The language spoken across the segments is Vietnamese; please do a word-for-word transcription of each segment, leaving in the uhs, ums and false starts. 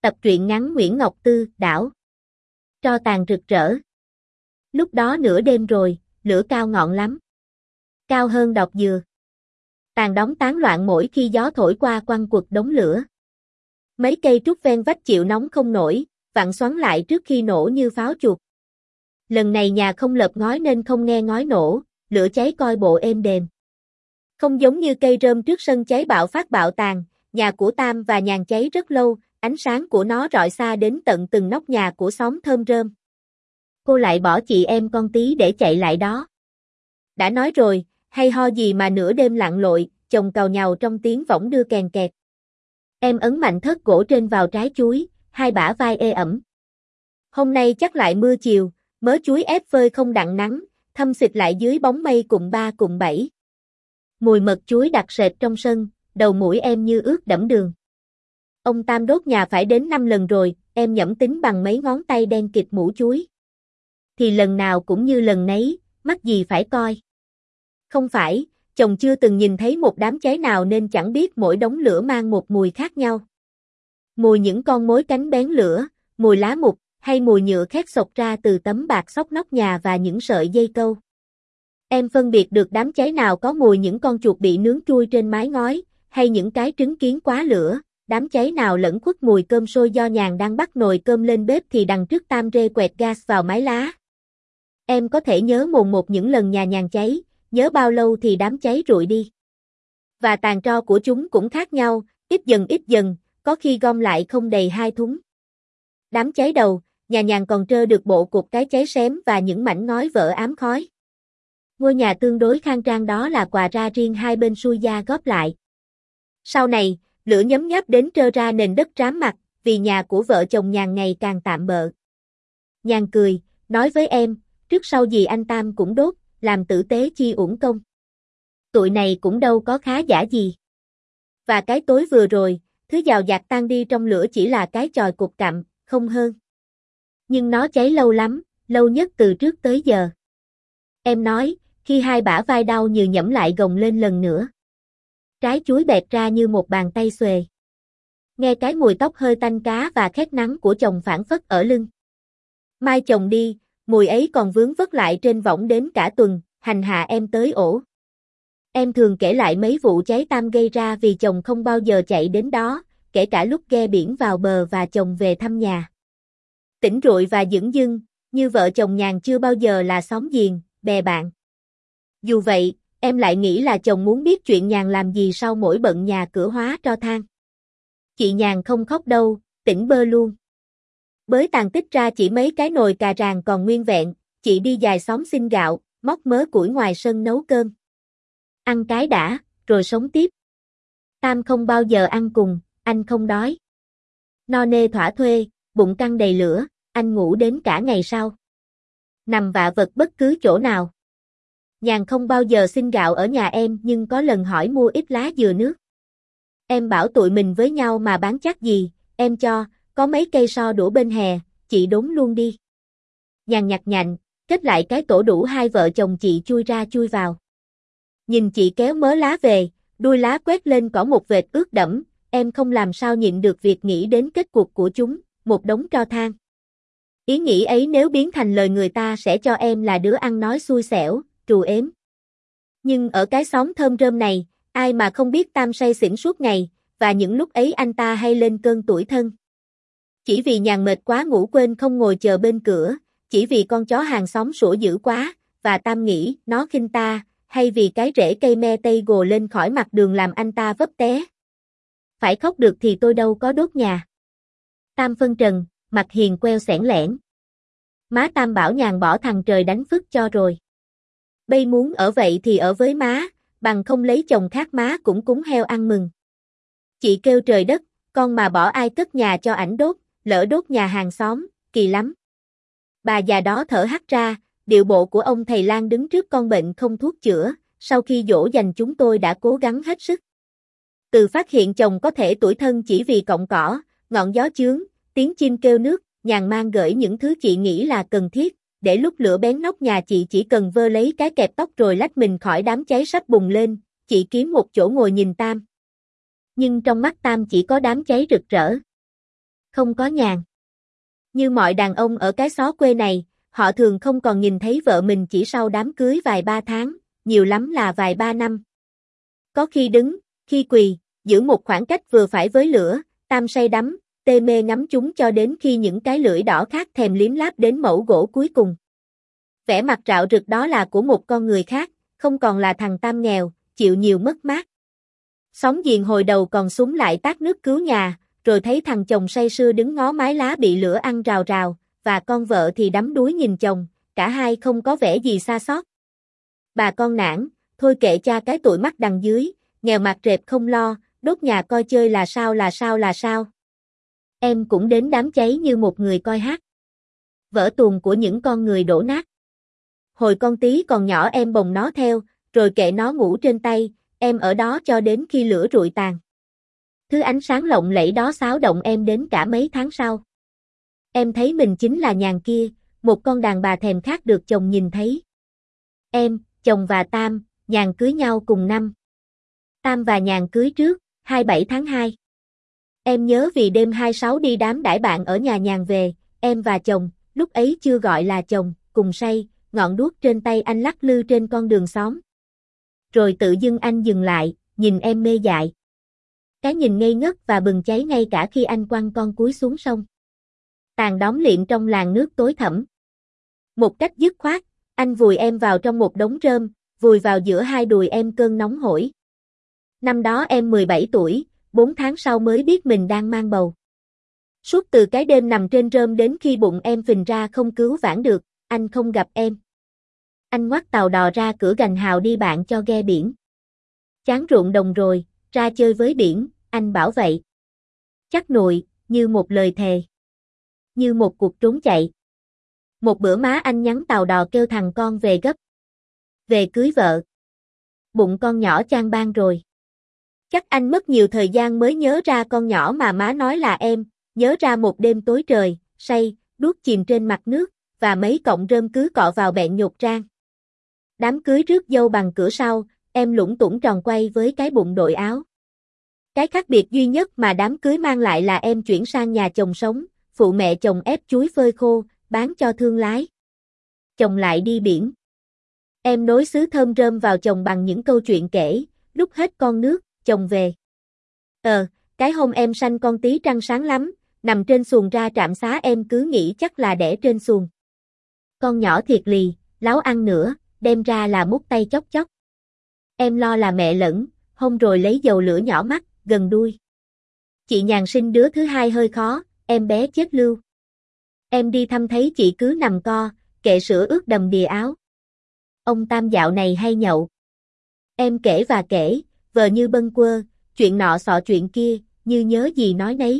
Tập truyện ngắn Nguyễn Ngọc Tư, đảo. Tro tàn rực rỡ. Lúc đó nửa đêm rồi, lửa cao ngọn lắm. Cao hơn đọt dừa. Tàn đóng tán loạn mỗi khi gió thổi qua quăng quật đống lửa. Mấy cây trúc ven vách chịu nóng không nổi, vặn xoắn lại trước khi nổ như pháo chuột. Lần này nhà không lợp ngói nên không nghe ngói nổ, lửa cháy coi bộ êm đềm. Không giống như cây rơm trước sân cháy bạo phát bạo tàn, nhà của Tam và Nhàn cháy rất lâu, ánh sáng của nó rọi xa đến tận từng nóc nhà của xóm Thơm Rơm. Cô lại bỏ chị em con tí để chạy lại đó. Đã nói rồi, hay ho gì mà nửa đêm lặn lội, chồng càu nhàu trong tiếng võng đưa kèn kẹt. Em ấn mạnh thớt gỗ trên vào trái chuối, hai bả vai ê ẩm. Hôm nay chắc lại mưa chiều, mớ chuối ép phơi không đặng nắng, thâm xịt lại dưới bóng mây cụm ba cụm bảy. Mùi mật chuối đặc sệt trong sân, đầu mũi em như ướt đẫm đường. Ông Tam đốt nhà phải đến năm lần rồi, em nhẩm tính bằng mấy ngón tay đen kịt mũ chuối. Thì lần nào cũng như lần nấy, mắc gì phải coi. Không phải, chồng chưa từng nhìn thấy một đám cháy nào nên chẳng biết mỗi đống lửa mang một mùi khác nhau. Mùi những con mối cánh bén lửa, mùi lá mục, hay mùi nhựa khét xộc ra từ tấm bạc xốc nóc nhà và những sợi dây câu. Em phân biệt được đám cháy nào có mùi những con chuột bị nướng trui trên mái ngói, hay những cái trứng kiến quá lửa, đám cháy nào lẫn khuất mùi cơm sôi do Nhàn đang bắt nồi cơm lên bếp thì đằng trước Tam rê quẹt gas vào mái lá. Em có thể nhớ mồn một những lần nhà Nhàn cháy, nhớ bao lâu thì đám cháy rụi đi. Và tàn tro của chúng cũng khác nhau, ít dần ít dần, có khi gom lại không đầy hai thúng. Đám cháy đầu, nhà Nhàn còn trơ được bộ cục cái cháy xém và những mảnh ngói vỡ ám khói. Ngôi nhà tương đối khang trang đó là quà ra riêng hai bên xui gia góp lại. Sau này, lửa nhấm nháp đến trơ ra nền đất rám mặt, vì nhà của vợ chồng Nhàn ngày càng tạm bợ. Nhàn cười, nói với em, trước sau gì anh Tam cũng đốt, làm tử tế chi uổng công. Tụi này cũng đâu có khá giả gì. Và cái tối vừa rồi, thứ giàu dạt tan đi trong lửa chỉ là cái chòi cục cặm, không hơn. Nhưng nó cháy lâu lắm, lâu nhất từ trước tới giờ. Em nói, khi hai bả vai đau như nhẫm lại gồng lên lần nữa. Trái chuối bẹt ra như một bàn tay xuề. Nghe cái mùi tóc hơi tanh cá và khét nắng của chồng phảng phất ở lưng. Mai chồng đi, mùi ấy còn vướng vất lại trên võng đến cả tuần, hành hạ em tới ổ. Em thường kể lại mấy vụ cháy Tam gây ra vì chồng không bao giờ chạy đến đó, kể cả lúc ghe biển vào bờ và chồng về thăm nhà. Tỉnh rụi và dửng dưng, như vợ chồng Nhàn chưa bao giờ là xóm giềng, bè bạn. Dù vậy, em lại nghĩ là chồng muốn biết chuyện Nhàn làm gì sau mỗi bận nhà cửa hóa tro than. Chị Nhàn không khóc đâu, tỉnh bơ luôn. Bới tàn tích ra chỉ mấy cái nồi cà ràng còn nguyên vẹn, chị đi dài xóm xin gạo, móc mớ củi ngoài sân nấu cơm. Ăn cái đã, rồi sống tiếp. Tam không bao giờ ăn cùng, anh không đói. No nê thỏa thuê, bụng căng đầy lửa, anh ngủ đến cả ngày sau. Nằm vạ vật bất cứ chỗ nào. Nhàn không bao giờ xin gạo ở nhà em nhưng có lần hỏi mua ít lá dừa nước. Em bảo tụi mình với nhau mà bán chắc gì, em cho, có mấy cây so đũa bên hè, chị đốn luôn đi. Nhàn nhặt nhạnh, kết lại cái tổ đủ hai vợ chồng chị chui ra chui vào. Nhìn chị kéo mớ lá về, đuôi lá quét lên cỏ một vệt ướt đẫm, em không làm sao nhịn được việc nghĩ đến kết cục của chúng, một đống tro than. Ý nghĩ ấy nếu biến thành lời người ta sẽ cho em là đứa ăn nói xui xẻo, trù ếm. Nhưng ở cái xóm Thơm Rơm này, ai mà không biết Tam say xỉn suốt ngày, và những lúc ấy anh ta hay lên cơn tủi thân. Chỉ vì Nhàn mệt quá ngủ quên không ngồi chờ bên cửa, chỉ vì con chó hàng xóm sủa dữ quá, và Tam nghĩ nó khinh ta, hay vì cái rễ cây me tây gồ lên khỏi mặt đường làm anh ta vấp té. Phải khóc được thì tôi đâu có đốt nhà. Tam phân trần, mặt hiền queo xẻn lẻn. Má Tam bảo Nhàn bỏ thằng trời đánh phức cho rồi. Bây muốn ở vậy thì ở với má, bằng không lấy chồng khác má cũng cúng heo ăn mừng. Chị kêu trời đất, con mà bỏ ai cất nhà cho ảnh đốt, lỡ đốt nhà hàng xóm, kỳ lắm. Bà già đó thở hắt ra, điệu bộ của ông thầy lang đứng trước con bệnh không thuốc chữa, sau khi dỗ dành chúng tôi đã cố gắng hết sức. Từ phát hiện chồng có thể tủi thân chỉ vì cọng cỏ, ngọn gió chướng, tiếng chim kêu nước, Nhàn mang gửi những thứ chị nghĩ là cần thiết, để lúc lửa bén nóc nhà chị chỉ cần vơ lấy cái kẹp tóc rồi lách mình khỏi đám cháy sắp bùng lên, chị kiếm một chỗ ngồi nhìn Tam. Nhưng trong mắt Tam chỉ có đám cháy rực rỡ. Không có nhàn. Như mọi đàn ông ở cái xó quê này, họ thường không còn nhìn thấy vợ mình chỉ sau đám cưới vài ba tháng, nhiều lắm là vài ba năm. Có khi đứng, khi quỳ, giữ một khoảng cách vừa phải với lửa, Tam say đắm, tê mê ngắm chúng cho đến khi những cái lưỡi đỏ khát thèm liếm láp đến mẩu gỗ cuối cùng. Vẻ mặt rạo rực đó là của một con người khác, không còn là thằng Tam nghèo, chịu nhiều mất mát. Xóm giềng hồi đầu còn súng lại tát nước cứu nhà, rồi thấy thằng chồng say sưa đứng ngó mái lá bị lửa ăn rào rào, và con vợ thì đắm đuối nhìn chồng, cả hai không có vẻ gì xa xót. Bà con nản, thôi kệ cha cái tụi mắt đằng dưới, nghèo mặt rệp không lo, đốt nhà coi chơi là sao là sao là sao. Em cũng đến đám cháy như một người coi hát. Vỡ tuồng của những con người đổ nát. Hồi con tí còn nhỏ em bồng nó theo, rồi kệ nó ngủ trên tay, em ở đó cho đến khi lửa rụi tàn. Thứ ánh sáng lộng lẫy đó xáo động em đến cả mấy tháng sau. Em thấy mình chính là Nhàn kia, một con đàn bà thèm khát được chồng nhìn thấy. Em, chồng và Tam, Nhàn cưới nhau cùng năm. Tam và Nhàn cưới trước, hai mươi bảy tháng hai. Em nhớ vì đêm hai mươi sáu đi đám đãi bạn ở nhà Nhàn về, em và chồng, lúc ấy chưa gọi là chồng, cùng say, ngọn đuốc trên tay anh lắc lư trên con đường xóm. Rồi tự dưng anh dừng lại, nhìn em mê dại. Cái nhìn ngây ngất và bừng cháy ngay cả khi anh quăng con cúi xuống sông. Tàn đóm liệm trong làn nước tối thẳm. Một cách dứt khoát, anh vùi em vào trong một đống rơm, vùi vào giữa hai đùi em cơn nóng hổi. Năm đó em mười bảy tuổi, bốn tháng sau mới biết mình đang mang bầu. Suốt từ cái đêm nằm trên rơm đến khi bụng em phình ra không cứu vãn được, anh không gặp em. Anh ngoắt tàu đò ra cửa gành hào đi bạn cho ghe biển. Chán ruộng đồng rồi, ra chơi với biển, anh bảo vậy. Chắc nội, như một lời thề. Như một cuộc trốn chạy. Một bữa má anh nhắn tàu đò kêu thằng con về gấp. Về cưới vợ. Bụng con nhỏ chan ban rồi. Chắc anh mất nhiều thời gian mới nhớ ra con nhỏ mà má nói là em, nhớ ra một đêm tối trời, say, đuốc chìm trên mặt nước, và mấy cọng rơm cứ cọ vào bẹn nhột rang. Đám cưới rước dâu bằng cửa sau, em lủng tủng tròn quay với cái bụng đội áo. Cái khác biệt duy nhất mà đám cưới mang lại là em chuyển sang nhà chồng sống, phụ mẹ chồng ép chuối phơi khô, bán cho thương lái. Chồng lại đi biển. Em nối xứ thơm rơm vào chồng bằng những câu chuyện kể, lúc hết con nước, chồng về. Ờ, cái hôm em sanh con tí trăng sáng lắm, nằm trên xuồng ra trạm xá em cứ nghĩ chắc là đẻ trên xuồng. Con nhỏ thiệt lì, láo ăn nữa, đem ra là mút tay chốc chốc. Em lo là mẹ lẫn, hôm rồi lấy dầu lửa nhỏ mắt, gần đuôi. Chị Nhàn sinh đứa thứ hai hơi khó, em bé chết lưu. Em đi thăm thấy chị cứ nằm co, kệ sữa ướt đầm đìa áo. Ông Tam dạo này hay nhậu. Em kể và kể, vờ như bâng quơ, chuyện nọ xọ chuyện kia, như nhớ gì nói nấy.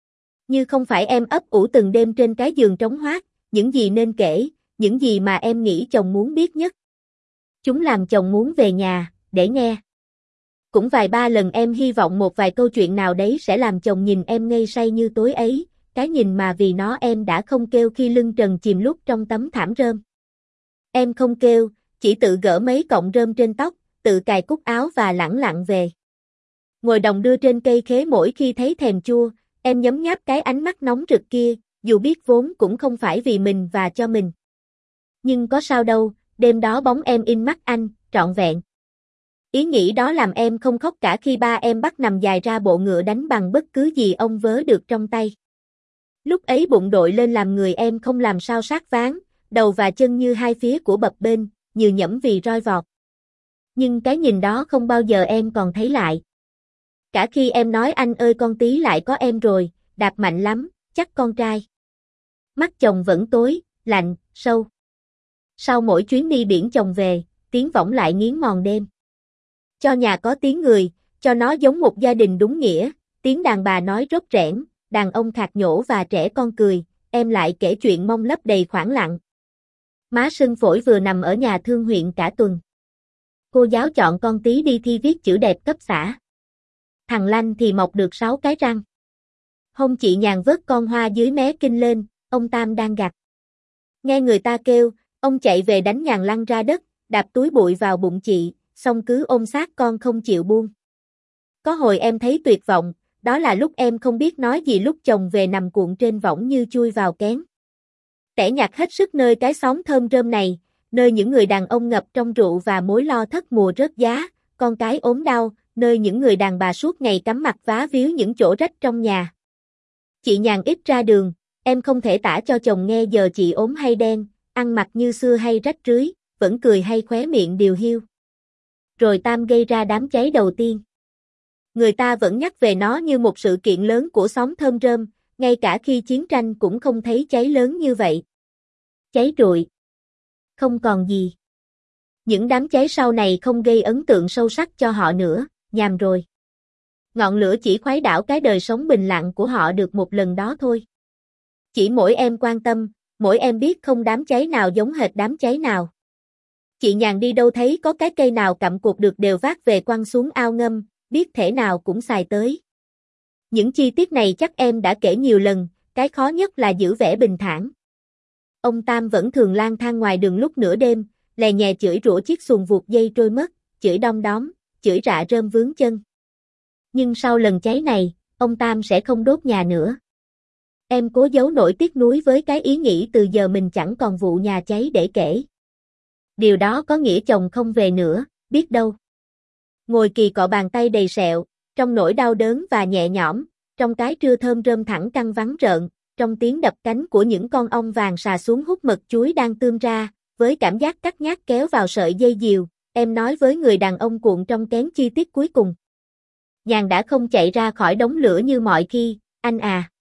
Như không phải em ấp ủ từng đêm trên cái giường trống hoác, những gì nên kể, những gì mà em nghĩ chồng muốn biết nhất. Chúng làm chồng muốn về nhà, để nghe. Cũng vài ba lần em hy vọng một vài câu chuyện nào đấy sẽ làm chồng nhìn em ngây say như tối ấy, cái nhìn mà vì nó em đã không kêu khi lưng trần chìm lúc trong tấm thảm rơm. Em không kêu, chỉ tự gỡ mấy cọng rơm trên tóc, tự cài cúc áo và lẳng lặng về. Ngồi đồng đưa trên cây khế mỗi khi thấy thèm chua, em nhấm nháp cái ánh mắt nóng rực kia, dù biết vốn cũng không phải vì mình và cho mình. Nhưng có sao đâu, đêm đó bóng em in mắt anh, trọn vẹn. Ý nghĩ đó làm em không khóc cả khi ba em bắt nằm dài ra bộ ngựa đánh bằng bất cứ gì ông vớ được trong tay. Lúc ấy bụng đội lên làm người em không làm sao sát ván, đầu và chân như hai phía của bập bênh, như nhẫm vì roi vọt. Nhưng cái nhìn đó không bao giờ em còn thấy lại. Cả khi em nói anh ơi con tí lại có em rồi, đạp mạnh lắm, chắc con trai. Mắt chồng vẫn tối, lạnh, sâu. Sau mỗi chuyến đi biển chồng về, tiếng võng lại nghiến mòn đêm. Cho nhà có tiếng người, cho nó giống một gia đình đúng nghĩa, tiếng đàn bà nói rốt rẽn, đàn ông khạc nhổ và trẻ con cười, em lại kể chuyện mong lấp đầy khoảng lặng. Má sưng phổi vừa nằm ở nhà thương huyện cả tuần. Cô giáo chọn con tí đi thi viết chữ đẹp cấp xã. Thằng Lanh thì mọc được sáu cái răng. Hôm chị Nhàn vớt con Hoa dưới mé kinh lên, ông Tam đang gặt. Nghe người ta kêu, ông chạy về đánh Nhàn lăn ra đất, đạp túi bụi vào bụng chị, xong cứ ôm sát con không chịu buông. Có hồi em thấy tuyệt vọng, đó là lúc em không biết nói gì lúc chồng về nằm cuộn trên võng như chui vào kén. Tẻ nhạt hết sức nơi cái xóm thơm rơm này, nơi những người đàn ông ngập trong rượu và mối lo thất mùa rớt giá, con cái ốm đau, nơi những người đàn bà suốt ngày cắm mặt vá víu những chỗ rách trong nhà. Chị nhàn ít ra đường, em không thể tả cho chồng nghe giờ chị ốm hay đen, ăn mặc như xưa hay rách rưới, vẫn cười hay khóe miệng điều hiu. Rồi Tam gây ra đám cháy đầu tiên. Người ta vẫn nhắc về nó như một sự kiện lớn của xóm thơm rơm, ngay cả khi chiến tranh cũng không thấy cháy lớn như vậy. Cháy rụi. Không còn gì. Những đám cháy sau này không gây ấn tượng sâu sắc cho họ nữa, nhàm rồi. Ngọn lửa chỉ khuấy đảo cái đời sống bình lặng của họ được một lần đó thôi. Chỉ mỗi em quan tâm, mỗi em biết không đám cháy nào giống hệt đám cháy nào. Chị nhàn đi đâu thấy có cái cây nào cặm cụt được đều vác về quăng xuống ao ngâm, biết thể nào cũng xài tới. Những chi tiết này chắc em đã kể nhiều lần, cái khó nhất là giữ vẻ bình thản. Ông Tam vẫn thường lang thang ngoài đường lúc nửa đêm, lè nhè chửi rủa chiếc xuồng vụt dây trôi mất, chửi đom đóm, chửi rạ rơm vướng chân. Nhưng sau lần cháy này, ông Tam sẽ không đốt nhà nữa. Em cố giấu nỗi tiếc nuối với cái ý nghĩ từ giờ mình chẳng còn vụ nhà cháy để kể. Điều đó có nghĩa chồng không về nữa, biết đâu. Ngồi kỳ cọ bàn tay đầy sẹo, trong nỗi đau đớn và nhẹ nhõm, trong cái trưa thơm rơm thẳng căng vắng rợn, trong tiếng đập cánh của những con ong vàng xà xuống hút mật chuối đang tươm ra, với cảm giác cắt nhát kéo vào sợi dây diều, em nói với người đàn ông cuộn trong kén chi tiết cuối cùng. Nhàn đã không chạy ra khỏi đống lửa như mọi khi, anh à.